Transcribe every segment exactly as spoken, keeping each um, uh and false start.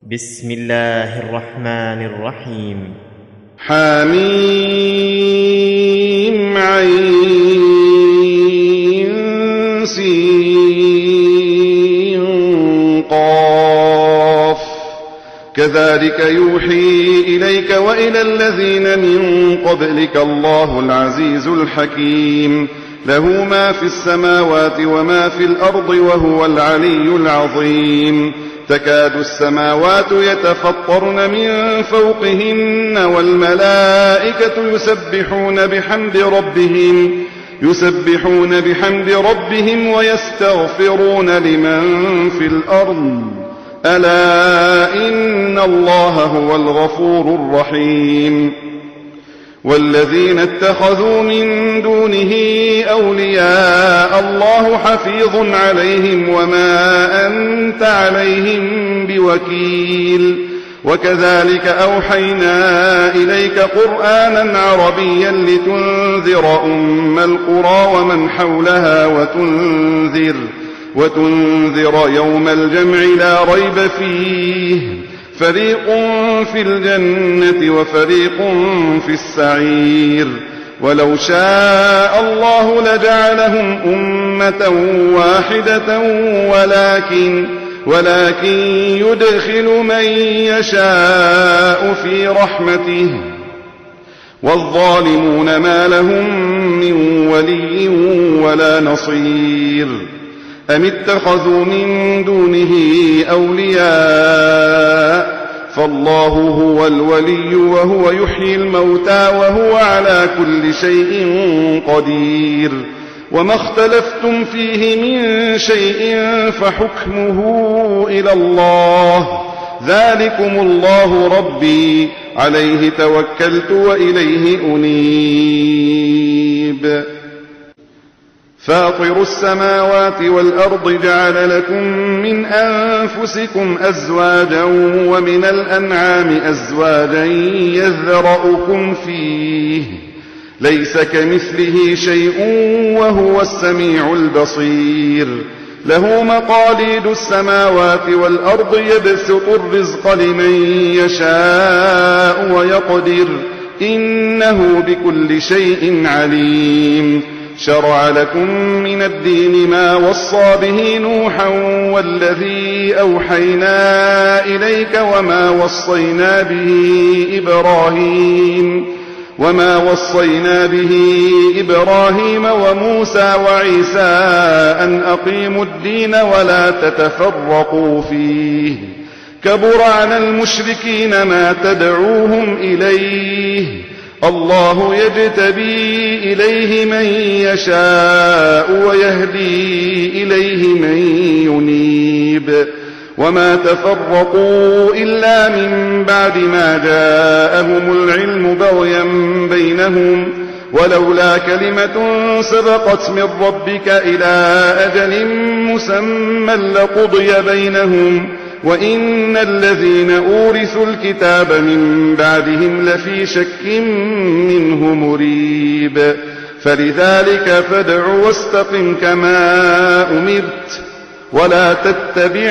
بسم الله الرحمن الرحيم. حميم عين سين قاف كذلك يوحي إليك وإلى الذين من قبلك الله العزيز الحكيم له ما في السماوات وما في الأرض وهو العلي العظيم. تكاد السماوات يتفطرن من فوقهن والملائكة يسبحون بحمد ربهم يسبحون بحمد ربهم ويستغفرون لمن في الأرض ألا إن الله هو الغفور الرحيم. والذين اتخذوا من دونه أولياء الله حفيظ عليهم وما أنت عليهم بوكيل. وكذلك أوحينا إليك قرآنا عربيا لتنذر أم القرى ومن حولها وتنذر, وتنذر يوم الجمع لا ريب فيه فريق في الجنة وفريق في السعير. ولو شاء الله لجعلهم أمة واحدة ولكن, ولكن يدخل من يشاء في رحمته والظالمون ما لهم من ولي ولا نصير. أم اتخذوا من دونه أولياء فالله هو الولي وهو يحيي الموتى وهو على كل شيء قدير. وما اختلفتم فيه من شيء فحكمه إلى الله ذلكم الله ربي عليه توكلت وإليه أنيب. فاطر السماوات والأرض جعل لكم من أنفسكم أزواجا ومن الأنعام أزواجا يذرأكم فيه ليس كمثله شيء وهو السميع البصير. له مقاليد السماوات والأرض يبسط الرزق لمن يشاء ويقدر إنه بكل شيء عليم. شرع لكم من الدين ما وصى به نوحا والذي أوحينا إليك وما وصينا به إبراهيم وما وصينا به إبراهيم وموسى وعيسى أن أقيموا الدين ولا تتفرقوا فيه كبر على المشركين ما تدعوهم إليه الله يجتبي إليه من يشاء ويهدي إليه من ينيب. وما تفرقوا إلا من بعد ما جاءهم العلم بغيا بينهم ولولا كلمة سبقت من ربك إلى أجل مسمى لقضي بينهم وإن الذين أورثوا الكتاب من بعدهم لفي شك منه مريب. فلذلك فادع واستقم كما أمرت ولا تتبع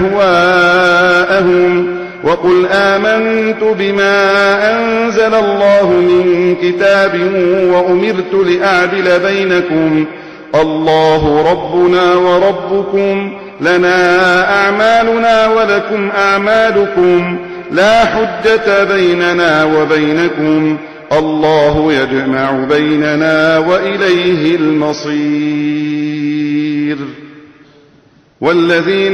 أهواءهم وقل آمنت بما أنزل الله من كتاب وأمرت لأعدل بينكم الله ربنا وربكم لنا أعمالنا ولكم أعمالكم لا حجة بيننا وبينكم الله يجمع بيننا وإليه المصير. والذين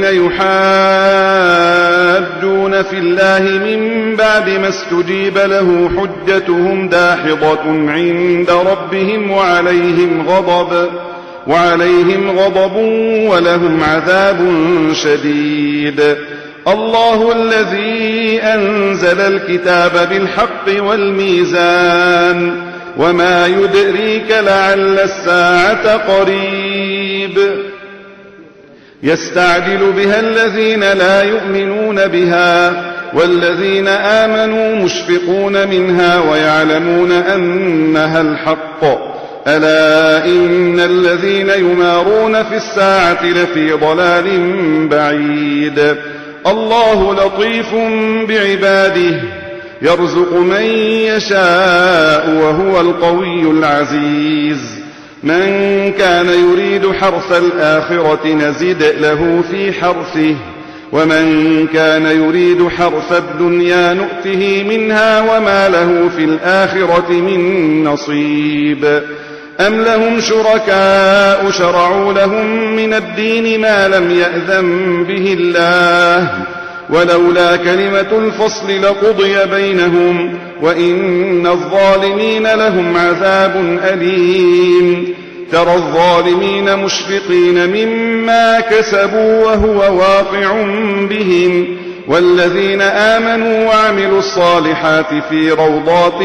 يحاجون في الله من بعد ما استجيب له حجتهم داحضة عند ربهم وعليهم غضب وعليهم غضب ولهم عذاب شديد. الله الذي أنزل الكتاب بالحق والميزان وما يدريك لعل الساعة قريب. يستعجل بها الذين لا يؤمنون بها والذين آمنوا مشفقون منها ويعلمون أنها الحق ألا إن الذين يمارون في الساعة لفي ضلال بعيد. الله لطيف بعباده يرزق من يشاء وهو القوي العزيز. من كان يريد حرث الآخرة نزد له في حرثه ومن كان يريد حرث الدنيا نؤته منها وما له في الآخرة من نصيب. أم لهم شركاء شرعوا لهم من الدين ما لم يأذن به الله ولولا كلمة الفصل لقضي بينهم وإن الظالمين لهم عذاب أليم. ترى الظالمين مشفقين مما كسبوا وهو واقع بهم والذين آمنوا وعملوا الصالحات في روضات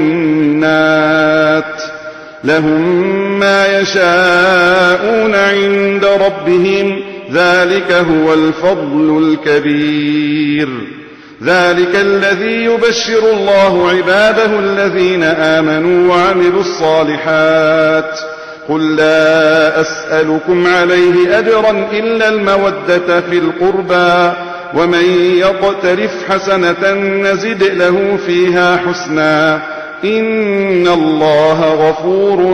الجنات لهم ما يشاءون عند ربهم ذلك هو الفضل الكبير. ذلك الذي يبشر الله عباده الذين آمنوا وعملوا الصالحات. قل لا أسألكم عليه أجرا إلا المودة في القربى ومن يقترف حسنة نزد له فيها حسنا إن الله غفور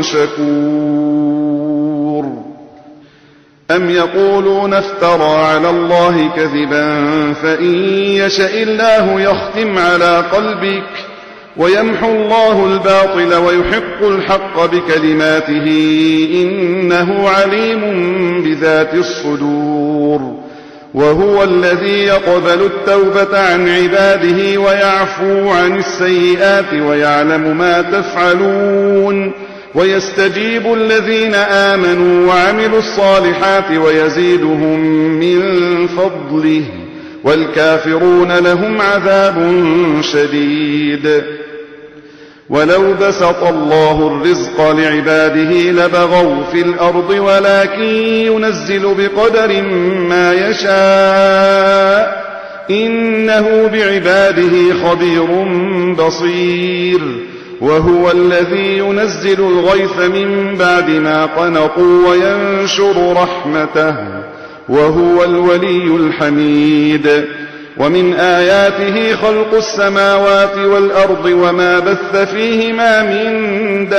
شكور. أم يقولون افترى على الله كذبا فإن يشأ الله يختم على قلبك ويمحو الله الباطل ويحق الحق بكلماته إنه عليم بذات الصدور. وهو الذي يقبل التوبة عن عباده ويعفو عن السيئات ويعلم ما تفعلون ويستجيب الذين آمنوا وعملوا الصالحات ويزيدهم من فضله والكافرون لهم عذاب شديد. ولو بسط الله الرزق لعباده لبغوا في الأرض ولكن ينزل بقدر ما يشاء إنه بعباده خبير بصير. وهو الذي ينزل الغيث من بعد ما قنطوا وينشر رحمته وهو الولي الحميد. ومن آياته خلق السماوات والأرض وما بث فيهما من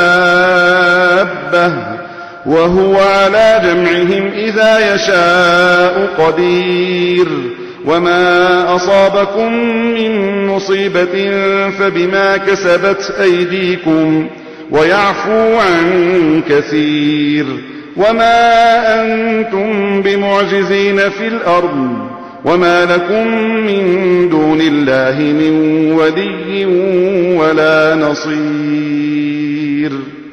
دابة وهو على جمعهم إذا يشاء قدير. وما أصابكم من مصيبة فبما كسبت أيديكم ويعفو عن كثير. وما أنتم بمعجزين في الأرض وما لكم من دون الله من ولي ولا نصير.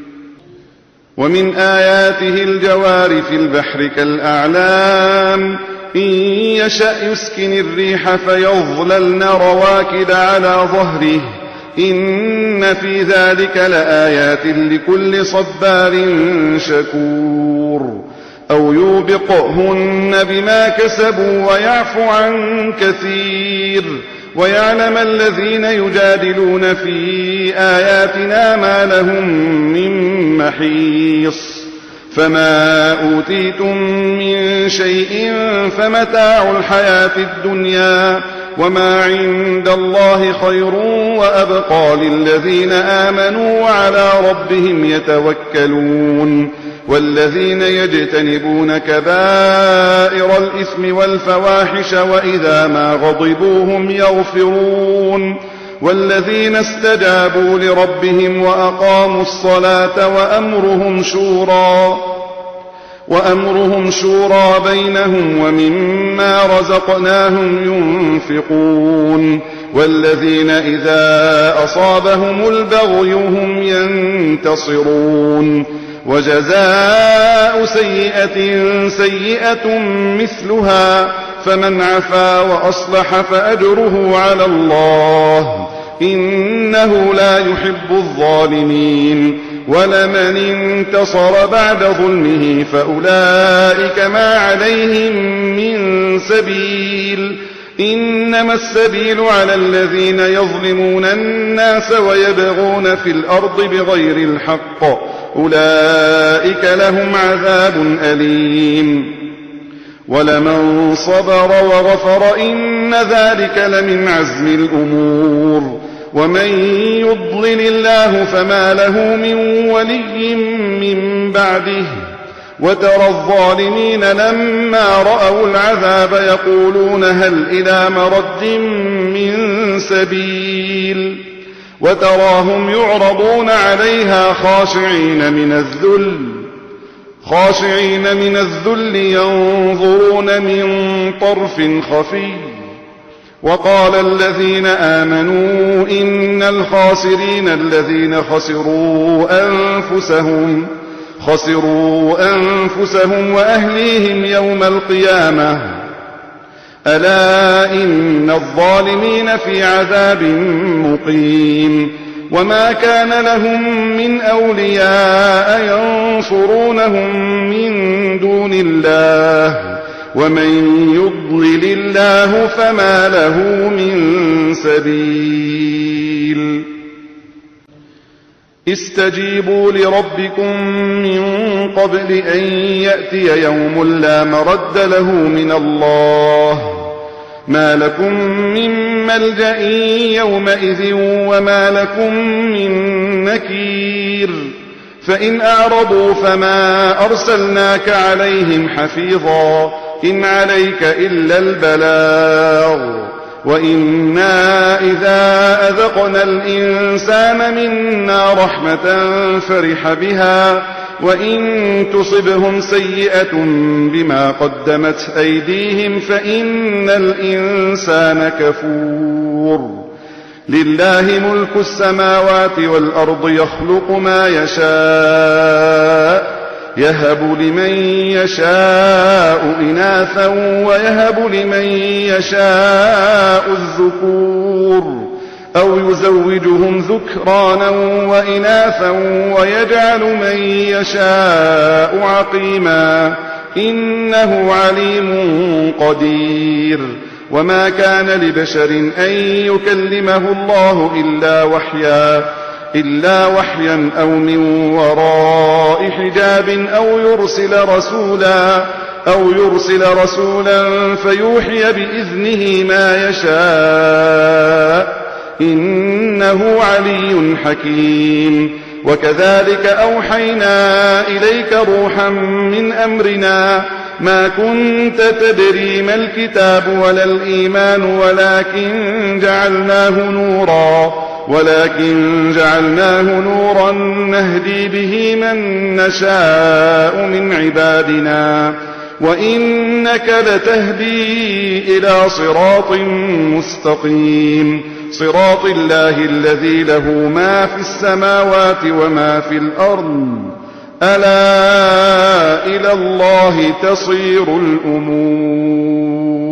ومن آياته الجوار في البحر كالأعلام إن يشأ يسكن الريح فيظللن رواكد على ظهره إن في ذلك لآيات لكل صبار شكور. أو يوبقهن بما كسبوا ويعفو عن كثير ويعلم الذين يجادلون في آياتنا ما لهم من محيص. فما أوتيتم من شيء فمتاع الحياة الدنيا وما عند الله خير وأبقى للذين آمنوا وعلى ربهم يتوكلون. والذين يجتنبون كبائر الإثم والفواحش وإذا ما غضبوا هم يغفرون. والذين استجابوا لربهم وأقاموا الصلاة وأمرهم شورى وأمرهم شورى بينهم ومما رزقناهم ينفقون. والذين إذا أصابهم البغي هم ينتصرون. وجزاء سيئة سيئة مثلها فمن عفا وأصلح فأجره على الله إنه لا يحب الظالمين. ولمن انتصر بعد ظلمه فأولئك ما عليهم من سبيل إنما السبيل على الذين يظلمون الناس ويبغون في الأرض بغير الحق أولئك لهم عذاب أليم. ولمن صبر وغفر إن ذلك لمن عزم الأمور ومن يضلل الله فما له من ولي من بعده وترى الظالمين لما رأوا العذاب يقولون هل إلى مرد من سبيل وتراهم يعرضون عليها خاشعين من الذل خاشعين من الذل ينظرون من طرف خفي وقال الذين آمنوا إن الخاسرين الذين خسروا أنفسهم خسروا أنفسهم وأهليهم يوم القيامة ألا إن الظالمين في عذاب مقيم وما كان لهم من أولياء ينصرونهم من دون الله ومن يضلل الله فما له من سبيل استجيبوا لربكم من قبل أن يأتي يوم لا مرد له من الله ما لكم من ملجأ يومئذ وما لكم من نكير فإن أعرضوا فما أرسلناك عليهم حفيظا إن عليك إلا البلاغ وإنا إذا أذقنا الإنسان منا رحمة فرح بها وإن تصبهم سيئة بما قدمت أيديهم فإن الإنسان كفور لله ملك السماوات والأرض يخلق ما يشاء يهب لمن يشاء إناثا ويهب لمن يشاء الذكور أو يزوجهم ذكرانا وإناثا ويجعل من يشاء عقيما إنه عليم قدير وما كان لبشر أن يكلمه الله إلا وحيا إلا وحيا أو من وراء حجاب أو يرسل رسولا أو يرسل رسولا فيوحي بإذنه ما يشاء إنه علي حكيم وكذلك أوحينا إليك روحا من أمرنا ما كنت تدري ما الكتاب ولا الإيمان ولكن جعلناه نورا ولكن جعلناه نورا نهدي به من نشاء من عبادنا وإنك لتهدي إلى صراط مستقيم صراط الله الذي له ما في السماوات وما في الأرض ألا إلى الله تصير الأمور